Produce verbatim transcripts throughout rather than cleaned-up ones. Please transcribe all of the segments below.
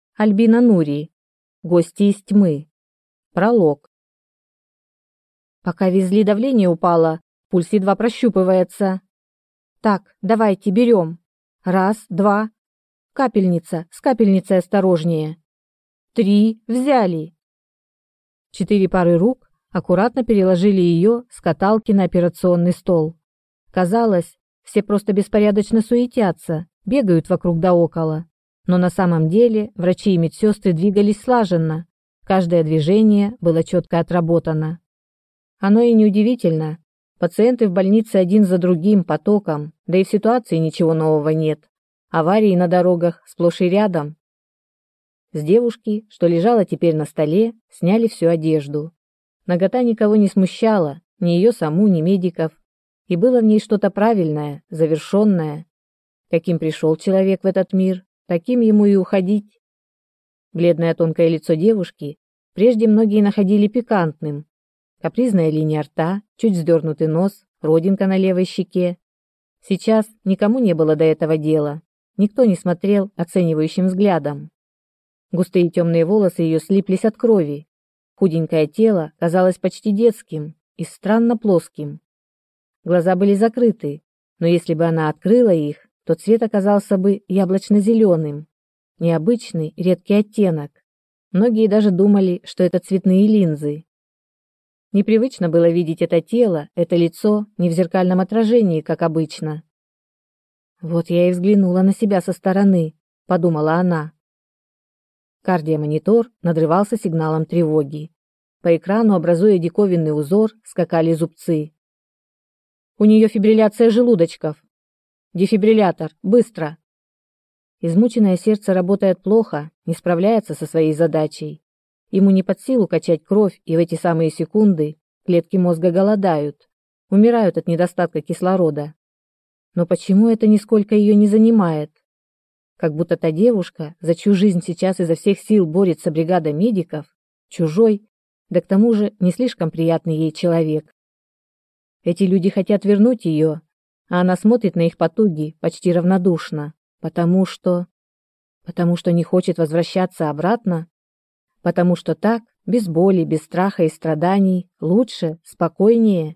Альбина Нури. Гости из тьмы. Пролог. Пока везли, давление упало, пульс едва прощупывается. Так, давайте, берем. Раз, два. Капельница, с капельницей осторожнее. Три, взяли. Четыре пары рук аккуратно переложили ее с каталки на операционный стол. Казалось, все просто беспорядочно суетятся, бегают вокруг да около. Но на самом деле врачи и медсестры двигались слаженно, каждое движение было четко отработано. Оно и неудивительно. Пациенты в больнице один за другим потоком, да и в ситуации ничего нового нет. Аварии на дорогах сплошь и рядом. С девушки, что лежала теперь на столе, сняли всю одежду. Нагота никого не смущала, ни ее саму, ни медиков. И было в ней что-то правильное, завершенное. Каким пришел человек в этот мир, таким ему и уходить. Бледное тонкое лицо девушки прежде многие находили пикантным. Капризная линия рта, чуть вздернутый нос, родинка на левой щеке. Сейчас никому не было до этого дела. Никто не смотрел оценивающим взглядом. Густые темные волосы ее слиплись от крови. Худенькое тело казалось почти детским и странно плоским. Глаза были закрыты, но если бы она открыла их, то цвет оказался бы яблочно-зеленым. Необычный, редкий оттенок. Многие даже думали, что это цветные линзы. Непривычно было видеть это тело, это лицо не в зеркальном отражении, как обычно. «Вот я и взглянула на себя со стороны», — подумала она. Кардиомонитор надрывался сигналом тревоги. По экрану, образуя диковинный узор, скакали зубцы. «У нее фибрилляция желудочков. Дефибриллятор, быстро!» Измученное сердце работает плохо, не справляется со своей задачей. Ему не под силу качать кровь, и в эти самые секунды клетки мозга голодают, умирают от недостатка кислорода. Но почему это нисколько ее не занимает? Как будто та девушка, за чью жизнь сейчас изо всех сил борется бригада медиков, чужой, да к тому же не слишком приятный ей человек. Эти люди хотят вернуть ее, а она смотрит на их потуги почти равнодушно, потому что... Потому что не хочет возвращаться обратно, потому что так, без боли, без страха и страданий, лучше, спокойнее.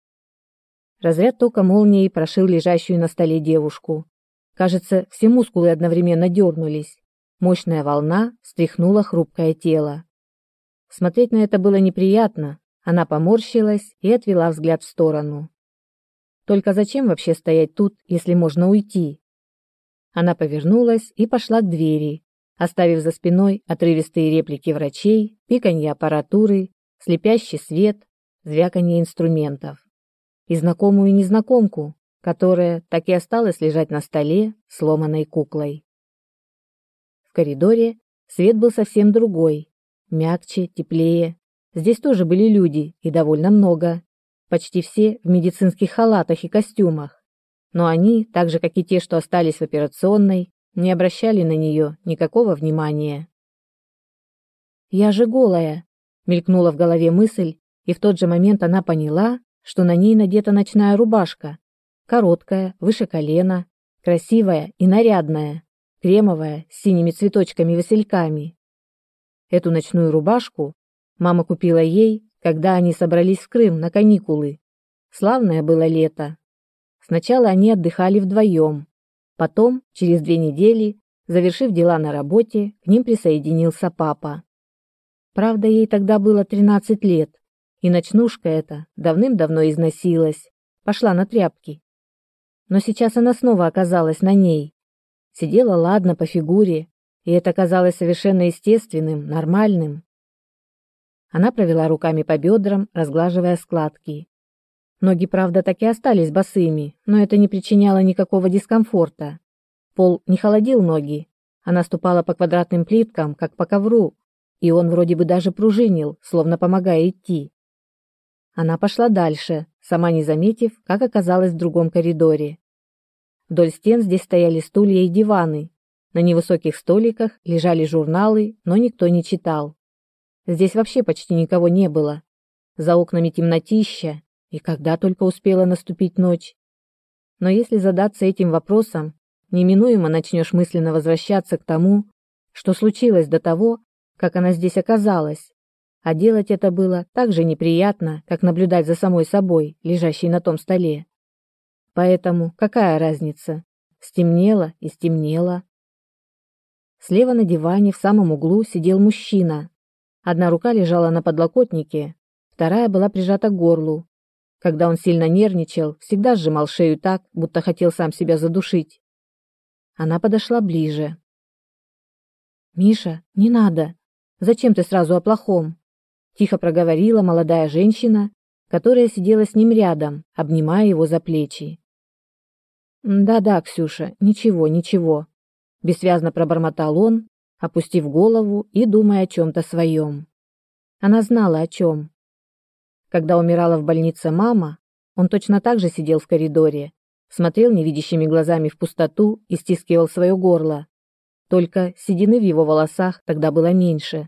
Разряд тока молнией прошил лежащую на столе девушку. Кажется, все мускулы одновременно дернулись. Мощная волна встряхнула хрупкое тело. Смотреть на это было неприятно. Она поморщилась и отвела взгляд в сторону. Только зачем вообще стоять тут, если можно уйти? Она повернулась и пошла к двери, оставив за спиной отрывистые реплики врачей, пиканье аппаратуры, слепящий свет, звяканье инструментов. И знакомую незнакомку, которая так и осталась лежать на столе, сломанной куклой. В коридоре свет был совсем другой, мягче, теплее. Здесь тоже были люди, и довольно много. Почти все в медицинских халатах и костюмах. Но они, так же как и те, что остались в операционной, не обращали на нее никакого внимания. «Я же голая», — мелькнула в голове мысль, и в тот же момент она поняла, что на ней надета ночная рубашка, короткая, выше колена, красивая и нарядная, кремовая, с синими цветочками-васильками. Эту ночную рубашку мама купила ей, когда они собрались в Крым на каникулы. Славное было лето. Сначала они отдыхали вдвоем. Потом, через две недели, завершив дела на работе, к ним присоединился папа. Правда, ей тогда было тринадцать лет, и ночнушка эта давным-давно износилась, пошла на тряпки. Но сейчас она снова оказалась на ней. Сидела ладно по фигуре, и это казалось совершенно естественным, нормальным. Она провела руками по бедрам, разглаживая складки. Ноги, правда, так и остались босыми, но это не причиняло никакого дискомфорта. Пол не холодил ноги. Она ступала по квадратным плиткам, как по ковру, и он вроде бы даже пружинил, словно помогая идти. Она пошла дальше, сама не заметив, как оказалась в другом коридоре. Вдоль стен здесь стояли стулья и диваны. На невысоких столиках лежали журналы, но никто не читал. Здесь вообще почти никого не было. За окнами темнотища, и когда только успела наступить ночь. Но если задаться этим вопросом, неминуемо начнешь мысленно возвращаться к тому, что случилось до того, как она здесь оказалась, а делать это было так же неприятно, как наблюдать за самой собой, лежащей на том столе. Поэтому какая разница? Стемнело и стемнело. Слева на диване в самом углу сидел мужчина. Одна рука лежала на подлокотнике, вторая была прижата к горлу. Когда он сильно нервничал, всегда сжимал шею так, будто хотел сам себя задушить. Она подошла ближе. «Миша, не надо. Зачем ты сразу о плохом?» Тихо проговорила молодая женщина, которая сидела с ним рядом, обнимая его за плечи. «Да-да, Ксюша, ничего, ничего», — бессвязно пробормотал он, опустив голову и думая о чем-то своем. Она знала, о чем. Когда умирала в больнице мама, он точно так же сидел в коридоре, смотрел невидящими глазами в пустоту и стискивал свое горло. Только седины в его волосах тогда было меньше.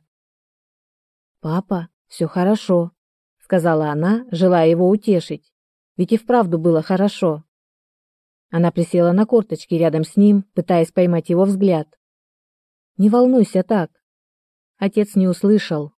«Папа, все хорошо», — сказала она, желая его утешить. Ведь и вправду было хорошо. Она присела на корточки рядом с ним, пытаясь поймать его взгляд. «Не волнуйся так». Отец не услышал.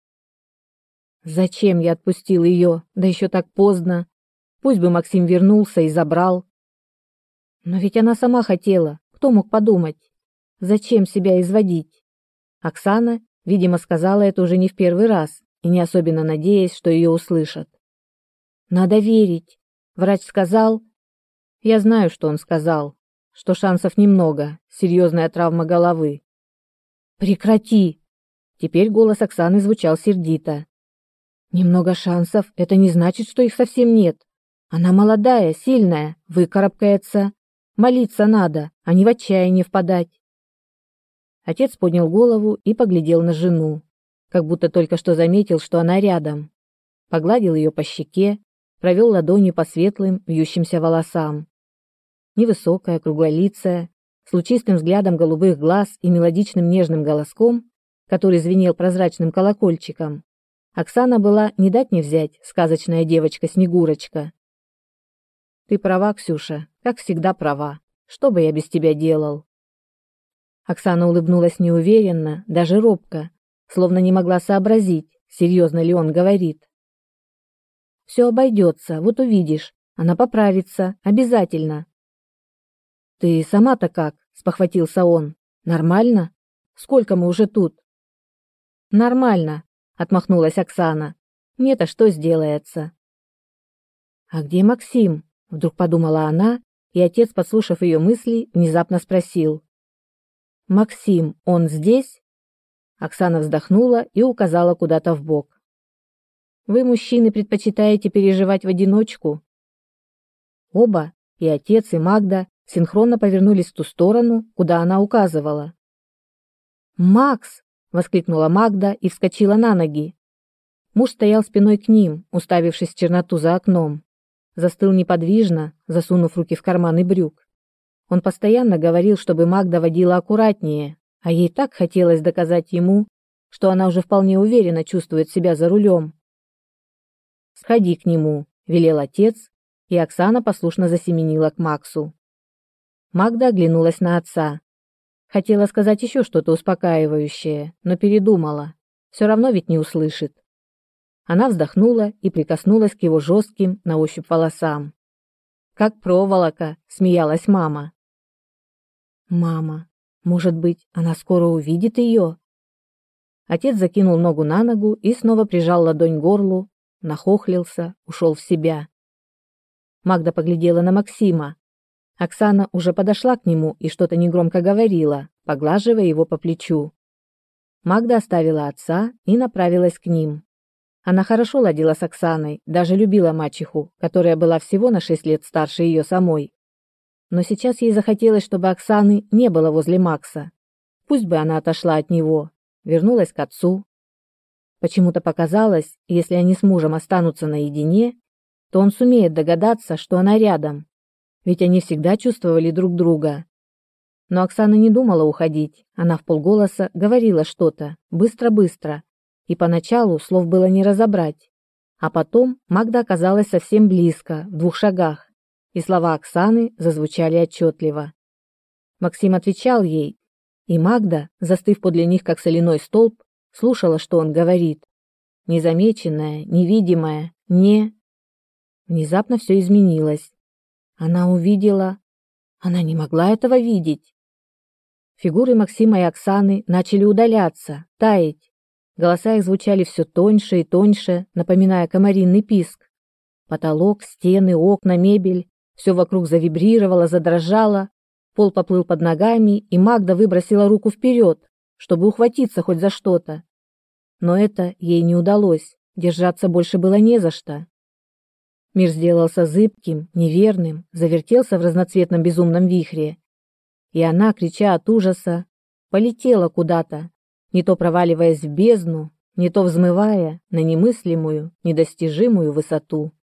Зачем я отпустил ее, да еще так поздно? Пусть бы Максим вернулся и забрал. Но ведь она сама хотела, кто мог подумать? Зачем себя изводить? Оксана, видимо, сказала это уже не в первый раз и не особенно надеясь, что ее услышат. Надо верить. Врач сказал... Я знаю, что он сказал, что шансов немного, серьезная травма головы. Прекрати! Теперь голос Оксаны звучал сердито. Немного шансов — это не значит, что их совсем нет. Она молодая, сильная, выкарабкается. Молиться надо, а не в отчаяние впадать. Отец поднял голову и поглядел на жену, как будто только что заметил, что она рядом. Погладил ее по щеке, провел ладонью по светлым, вьющимся волосам. Невысокая, круглолицая, с лучистым взглядом голубых глаз и мелодичным нежным голоском, который звенел прозрачным колокольчиком, Оксана была не дать не взять сказочная девочка-снегурочка. Ты права, Ксюша, как всегда права. Что бы я без тебя делал? Оксана улыбнулась неуверенно, даже робко, словно не могла сообразить, серьезно ли он говорит. Все обойдется, вот увидишь, она поправится, обязательно. Ты сама-то как? Спохватился он. Нормально? Сколько мы уже тут? Нормально. Отмахнулась Оксана. Мне-то что сделается? А где Максим? Вдруг подумала она, и отец, подслушав ее мысли, внезапно спросил. Максим, он здесь? Оксана вздохнула и указала куда-то вбок. Вы, мужчины, предпочитаете переживать в одиночку? Оба, и отец, и Магда, синхронно повернулись в ту сторону, куда она указывала. «Макс!» — воскликнула Магда и вскочила на ноги. Муж стоял спиной к ним, уставившись в черноту за окном. Застыл неподвижно, засунув руки в карманы брюк. Он постоянно говорил, чтобы Магда водила аккуратнее, а ей так хотелось доказать ему, что она уже вполне уверенно чувствует себя за рулем. «Сходи к нему», — велел отец, и Оксана послушно засеменила к Максу. Магда оглянулась на отца. Хотела сказать еще что-то успокаивающее, но передумала. Все равно ведь не услышит. Она вздохнула и прикоснулась к его жестким на ощупь волосам. «Как проволока», — смеялась мама. «Мама, может быть, она скоро увидит ее?» Отец закинул ногу на ногу и снова прижал ладонь к горлу, нахохлился, ушел в себя. Магда поглядела на Максима. Оксана уже подошла к нему и что-то негромко говорила, поглаживая его по плечу. Магда оставила отца и направилась к ним. Она хорошо ладила с Оксаной, даже любила мачеху, которая была всего на шесть лет старше ее самой. Но сейчас ей захотелось, чтобы Оксаны не было возле Макса. Пусть бы она отошла от него, вернулась к отцу. Почему-то показалось, если они с мужем останутся наедине, то он сумеет догадаться, что она рядом. Ведь они всегда чувствовали друг друга. Но Оксана не думала уходить, она вполголоса говорила что-то, быстро-быстро, и поначалу слов было не разобрать. А потом Магда оказалась совсем близко, в двух шагах, и слова Оксаны зазвучали отчетливо. Максим отвечал ей, И Магда, застыв подле них как соляной столб, слушала, что он говорит. Незамеченная, невидимая, не... Внезапно все изменилось. Она увидела... Она не могла этого видеть. Фигуры Максима и Оксаны начали удаляться, таять. Голоса их звучали все тоньше и тоньше, напоминая комаринный писк. Потолок, стены, окна, мебель — все вокруг завибрировало, задрожало. Пол поплыл под ногами, и Магда выбросила руку вперед, чтобы ухватиться хоть за что-то. Но это ей не удалось, держаться больше было не за что. Мир сделался зыбким, неверным, завертелся в разноцветном безумном вихре. И она, крича от ужаса, полетела куда-то, не то проваливаясь в бездну, не то взмывая на немыслимую, недостижимую высоту.